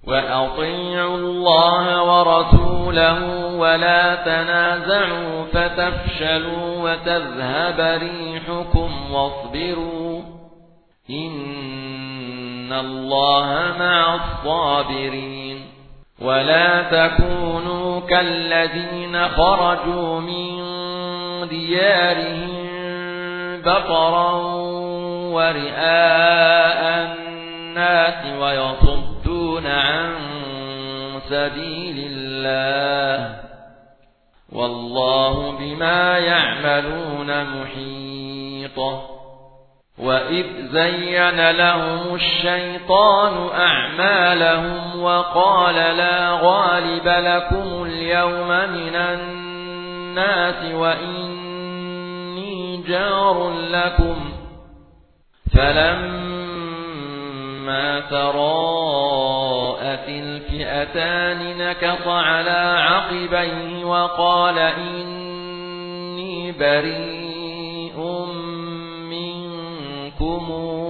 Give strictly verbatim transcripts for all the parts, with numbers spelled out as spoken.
وأطيعوا الله ورسوله ولا تنازعوا فتفشلوا وتذهب ريحكم واصبروا إن الله مع الصابرين ولا تكونوا كالذين خرجوا من ديارهم بطرا ورئاء الناس ويصدون عن سبيل الله والله بما يعملون محيط وإذ زين لهم الشيطان أعمالهم وقال لا غالب لكم اليوم من الناس وإني جار لكم فلما تراءت الفئتان نكص على عقبيه وقال إني بريء منكم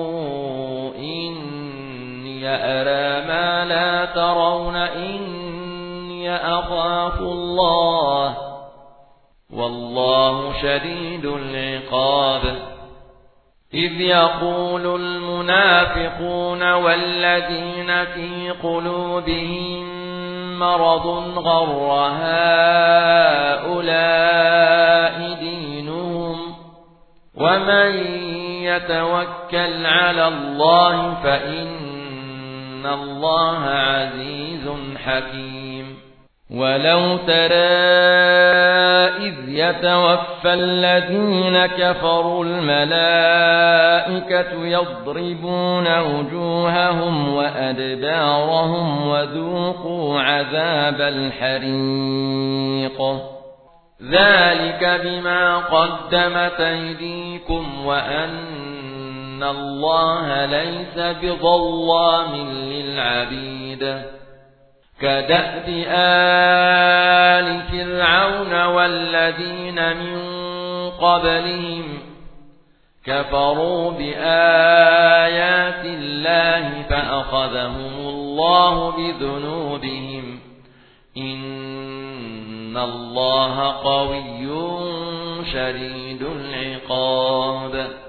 إني أرى ما لا ترون إني أخاف الله والله شديد العقاب إذ يقول المنافقون والذين في قلوبهم مرض غر هؤلاء دينهم ومن يتوكل على الله فإن الله عزيز حكيم ولو ترى إذ يتوفى الذين كفروا الملائكة يضربون وجوههم وأدبارهم وذوقوا عذاب الحريق ذلك بما قدمت أيديكم وأن الله ليس بظلام للعبيد كدأب آل فرعون والذين من قبلهم كفروا بآيات الله فأخذهم الله بذنوبهم إن الله قوي شديد العقاب